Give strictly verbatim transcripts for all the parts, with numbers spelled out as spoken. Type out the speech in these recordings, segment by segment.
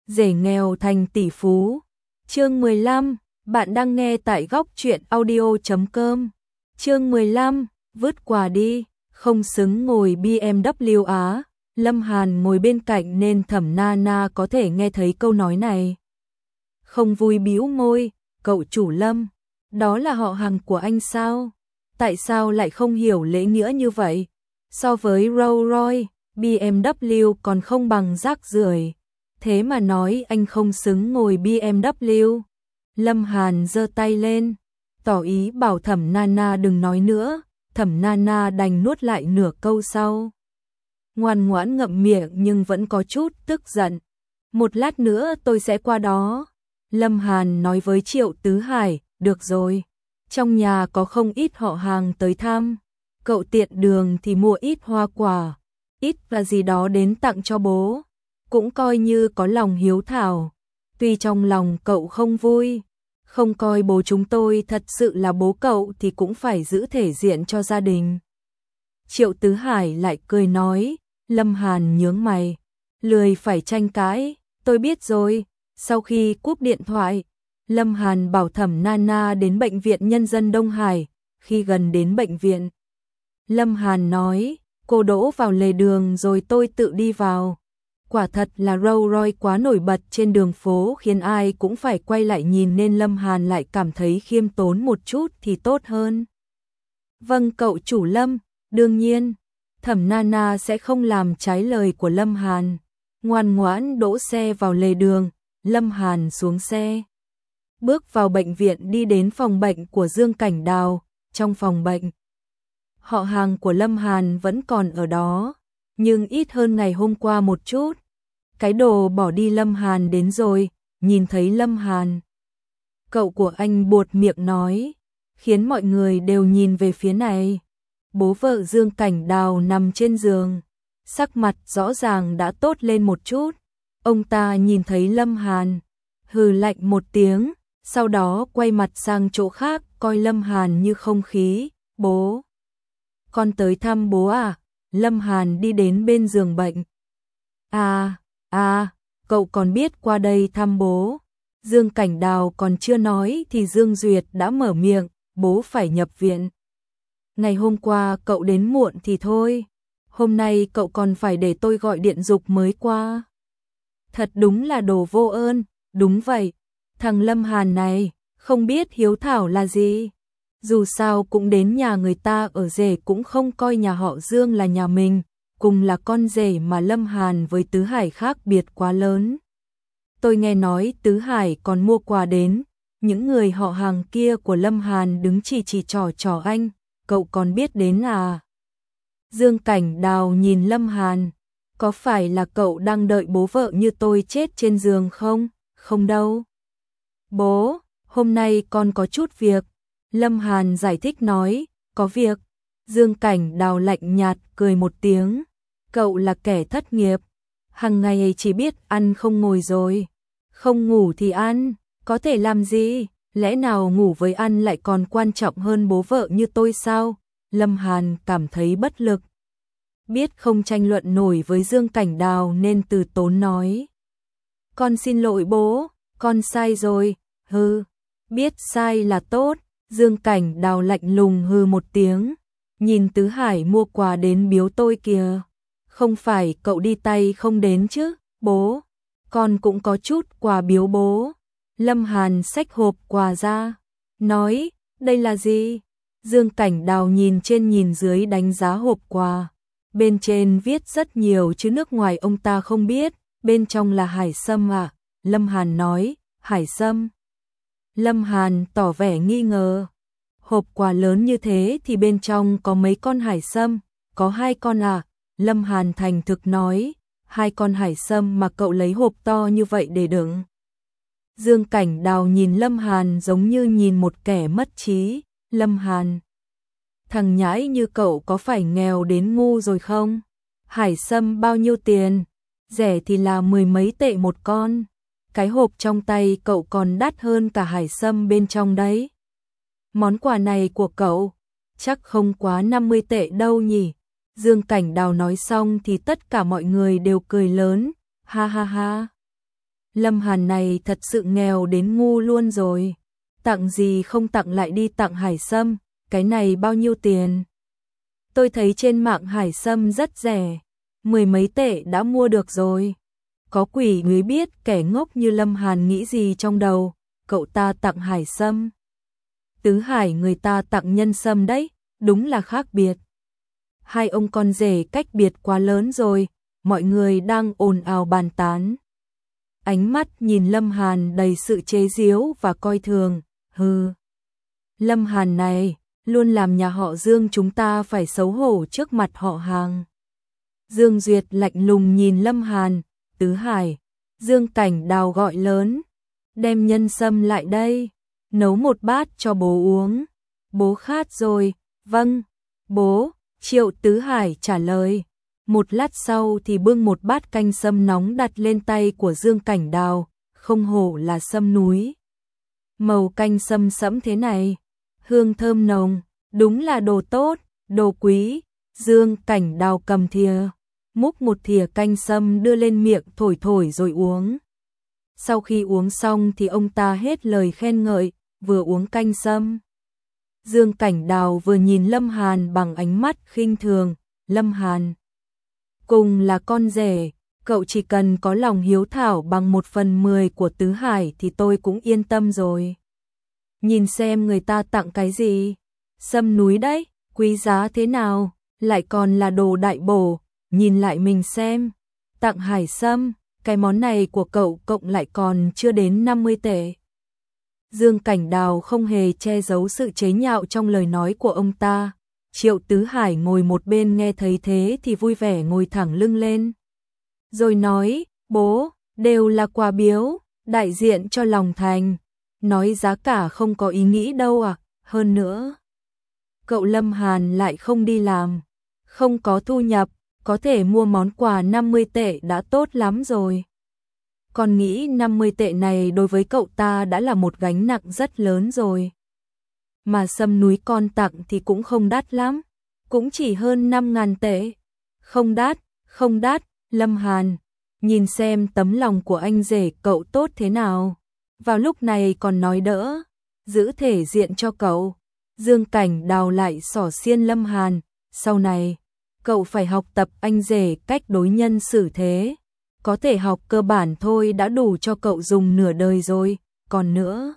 rể nghèo thành tỷ phú. Chương mười lăm, bạn đang nghe tại góc truyện audio chấm com. Chương mười lăm, vứt quà đi, không xứng ngồi bê em vê Á. Lâm Hàn ngồi bên cạnh nên Thẩm Nana có thể nghe thấy câu nói này. Không vui bĩu môi, cậu chủ Lâm, đó là họ hàng của anh sao? Tại sao lại không hiểu lễ nghĩa như vậy? So với Rolls Royce, bê em vê còn không bằng rác rưởi. Thế mà nói anh không xứng ngồi bê em vê. Lâm Hàn giơ tay lên, tỏ ý bảo Thẩm Nana đừng nói nữa. Thẩm Nana đành nuốt lại nửa câu sau. Ngoan ngoãn ngậm miệng nhưng vẫn có chút tức giận. Một lát nữa tôi sẽ qua đó. Lâm Hàn nói với Triệu Tứ Hải, được rồi. Trong nhà có không ít họ hàng tới thăm. Cậu tiện đường thì mua ít hoa quả, ít và gì đó đến tặng cho bố. Cũng coi như có lòng hiếu thảo. Tuy trong lòng cậu không vui, không coi bố chúng tôi thật sự là bố cậu thì cũng phải giữ thể diện cho gia đình. Triệu Tứ Hải lại cười nói. Lâm Hàn nhướng mày, lười phải tranh cãi, tôi biết rồi. Sau khi cúp điện thoại, Lâm Hàn bảo Thẩm Nana đến bệnh viện Nhân dân Đông Hải. Khi gần đến bệnh viện, Lâm Hàn nói, cô đỗ vào lề đường rồi tôi tự đi vào. Quả thật là Rolls Royce quá nổi bật trên đường phố khiến ai cũng phải quay lại nhìn nên Lâm Hàn lại cảm thấy khiêm tốn một chút thì tốt hơn. Vâng cậu chủ Lâm, đương nhiên. Thẩm Nana sẽ không làm trái lời của Lâm Hàn. Ngoan ngoãn đỗ xe vào lề đường, Lâm Hàn xuống xe. Bước vào bệnh viện đi đến phòng bệnh của Dương Cảnh Đào. Trong phòng bệnh, họ hàng của Lâm Hàn vẫn còn ở đó, nhưng ít hơn ngày hôm qua một chút. Cái đồ bỏ đi Lâm Hàn đến rồi, nhìn thấy Lâm Hàn. Cậu của anh buột miệng nói, khiến mọi người đều nhìn về phía này. Bố vợ Dương Cảnh Đào nằm trên giường, sắc mặt rõ ràng đã tốt lên một chút. Ông ta nhìn thấy Lâm Hàn, hừ lạnh một tiếng, sau đó quay mặt sang chỗ khác coi Lâm Hàn như không khí. Bố, con tới thăm bố à? Lâm Hàn đi đến bên giường bệnh. À, à, cậu còn biết qua đây thăm bố. Dương Cảnh Đào còn chưa nói thì Dương Duyệt đã mở miệng, bố phải nhập viện. Ngày hôm qua cậu đến muộn thì thôi, hôm nay cậu còn phải để tôi gọi điện giục mới qua. Thật đúng là đồ vô ơn. Đúng vậy, thằng Lâm Hàn này không biết hiếu thảo là gì. Dù sao cũng đến nhà người ta ở, rể cũng không coi nhà họ Dương là nhà mình, cùng là con rể mà Lâm Hàn với Tứ Hải khác biệt quá lớn. Tôi nghe nói Tứ Hải còn mua quà đến, những người họ hàng kia của Lâm Hàn đứng chỉ chỉ trò trò anh. Cậu còn biết đến à? Dương Cảnh Đào nhìn Lâm Hàn, có phải là cậu đang đợi bố vợ như tôi chết trên giường không? Không đâu. Bố, hôm nay con có chút việc. Lâm Hàn giải thích nói, có việc. Dương Cảnh Đào lạnh nhạt cười một tiếng, cậu là kẻ thất nghiệp, hàng ngày chỉ biết ăn không ngồi rồi, không ngủ thì ăn, có thể làm gì? Lẽ nào ngủ với ăn lại còn quan trọng hơn bố vợ như tôi sao? Lâm Hàn cảm thấy bất lực. Biết không tranh luận nổi với Dương Cảnh Đào nên từ tốn nói. Con xin lỗi bố, con sai rồi, hừ, biết sai là tốt. Dương Cảnh Đào lạnh lùng hừ một tiếng, nhìn Tứ Hải mua quà đến biếu tôi kìa. Không phải cậu đi tay không đến chứ, bố, con cũng có chút quà biếu bố. Lâm Hàn xách hộp quà ra, nói, đây là gì? Dương Cảnh Đào nhìn trên nhìn dưới đánh giá hộp quà. Bên trên viết rất nhiều chữ nước ngoài ông ta không biết, bên trong là hải sâm à? Lâm Hàn nói, hải sâm. Lâm Hàn tỏ vẻ nghi ngờ. Hộp quà lớn như thế thì bên trong có mấy con hải sâm? Có hai con à? Lâm Hàn thành thực nói, hai con hải sâm mà cậu lấy hộp to như vậy để đựng. Dương Cảnh Đào nhìn Lâm Hàn giống như nhìn một kẻ mất trí. Lâm Hàn, thằng nhãi như cậu có phải nghèo đến ngu rồi không? Hải sâm bao nhiêu tiền? Rẻ thì là mười mấy tệ một con. Cái hộp trong tay cậu còn đắt hơn cả hải sâm bên trong đấy. Món quà này của cậu chắc không quá năm mươi tệ đâu nhỉ? Dương Cảnh Đào nói xong thì tất cả mọi người đều cười lớn. Ha ha ha. Lâm Hàn này thật sự nghèo đến ngu luôn rồi. Tặng gì không tặng lại đi tặng hải sâm, cái này bao nhiêu tiền? Tôi thấy trên mạng hải sâm rất rẻ, mười mấy tệ đã mua được rồi. Có quỷ mới biết kẻ ngốc như Lâm Hàn nghĩ gì trong đầu, cậu ta tặng hải sâm. Tứ Hải người ta tặng nhân sâm đấy, đúng là khác biệt. Hai ông con rể cách biệt quá lớn rồi, mọi người đang ồn ào bàn tán. Ánh mắt nhìn Lâm Hàn đầy sự chế giễu và coi thường, hừ. Lâm Hàn này, luôn làm nhà họ Dương chúng ta phải xấu hổ trước mặt họ hàng. Dương Duyệt lạnh lùng nhìn Lâm Hàn, Tứ Hải, Dương Cảnh Đào gọi lớn, đem nhân sâm lại đây, nấu một bát cho bố uống. Bố khát rồi, vâng, bố, Triệu Tứ Hải trả lời. Một lát sau thì bưng một bát canh sâm nóng đặt lên tay của Dương Cảnh Đào, không hổ là sâm núi. Màu canh sâm sẫm thế này, hương thơm nồng, đúng là đồ tốt, đồ quý. Dương Cảnh Đào cầm thìa, múc một thìa canh sâm đưa lên miệng thổi thổi rồi uống. Sau khi uống xong thì ông ta hết lời khen ngợi, vừa uống canh sâm. Dương Cảnh Đào vừa nhìn Lâm Hàn bằng ánh mắt khinh thường, Lâm Hàn. Cùng là con rể, cậu chỉ cần có lòng hiếu thảo bằng một phần mười của Tứ Hải thì tôi cũng yên tâm rồi. Nhìn xem người ta tặng cái gì, sâm núi đấy, quý giá thế nào, lại còn là đồ đại bổ, nhìn lại mình xem, tặng hải sâm, cái món này của cậu cộng lại còn chưa đến năm mươi tệ. Dương Cảnh Đào không hề che giấu sự chế nhạo trong lời nói của ông ta. Triệu Tứ Hải ngồi một bên nghe thấy thế thì vui vẻ ngồi thẳng lưng lên. Rồi nói, bố, đều là quà biếu, đại diện cho lòng thành. Nói giá cả không có ý nghĩ đâu à, hơn nữa. Cậu Lâm Hàn lại không đi làm, không có thu nhập, có thể mua món quà năm mươi tệ đã tốt lắm rồi. Còn nghĩ năm mươi tệ này đối với cậu ta đã là một gánh nặng rất lớn rồi. Mà sâm núi con tặng thì cũng không đắt lắm, cũng chỉ hơn năm ngàn tệ. Không đắt, không đắt, Lâm Hàn, nhìn xem tấm lòng của anh rể cậu tốt thế nào. Vào lúc này còn nói đỡ, giữ thể diện cho cậu. Dương Cảnh Đào lại xỏ xiên Lâm Hàn, sau này, cậu phải học tập anh rể cách đối nhân xử thế. Có thể học cơ bản thôi đã đủ cho cậu dùng nửa đời rồi, còn nữa.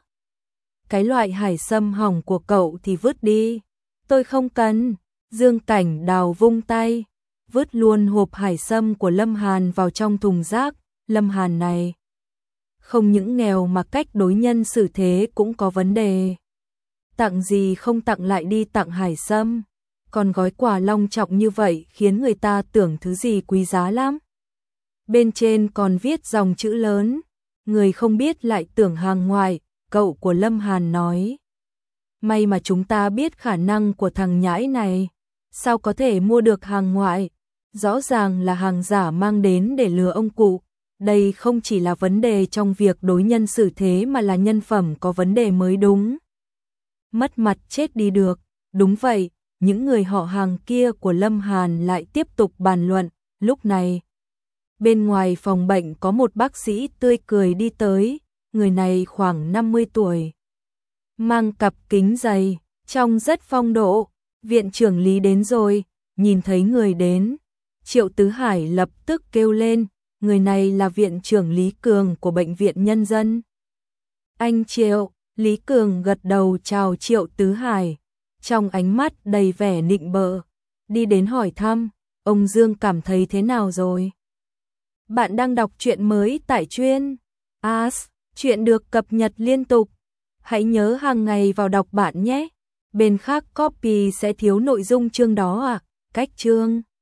Cái loại hải sâm hỏng của cậu thì vứt đi. Tôi không cần. Dương Cảnh Đào vung tay, vứt luôn hộp hải sâm của Lâm Hàn vào trong thùng rác. Lâm Hàn này, không những nghèo mà cách đối nhân xử thế cũng có vấn đề. Tặng gì không tặng lại đi tặng hải sâm. Còn gói quà long trọng như vậy khiến người ta tưởng thứ gì quý giá lắm. Bên trên còn viết dòng chữ lớn, người không biết lại tưởng hàng ngoại, cậu của Lâm Hàn nói. May mà chúng ta biết khả năng của thằng nhãi này, sao có thể mua được hàng ngoại, rõ ràng là hàng giả mang đến để lừa ông cụ. Đây không chỉ là vấn đề trong việc đối nhân xử thế mà là nhân phẩm có vấn đề mới đúng. Mất mặt chết đi được, đúng vậy, những người họ hàng kia của Lâm Hàn lại tiếp tục bàn luận, lúc này. Bên ngoài phòng bệnh có một bác sĩ tươi cười đi tới, người này khoảng năm mươi tuổi. Mang cặp kính dày, trông rất phong độ, viện trưởng Lý đến rồi, nhìn thấy người đến. Triệu Tứ Hải lập tức kêu lên, người này là viện trưởng Lý Cường của Bệnh viện Nhân dân. Anh Triệu, Lý Cường gật đầu chào Triệu Tứ Hải, trong ánh mắt đầy vẻ nịnh bợ, đi đến hỏi thăm, ông Dương cảm thấy thế nào rồi? Bạn đang đọc truyện mới tại Chuyên As, truyện được cập nhật liên tục. Hãy nhớ hàng ngày vào đọc bạn nhé. Bên khác copy sẽ thiếu nội dung chương đó à, cách chương.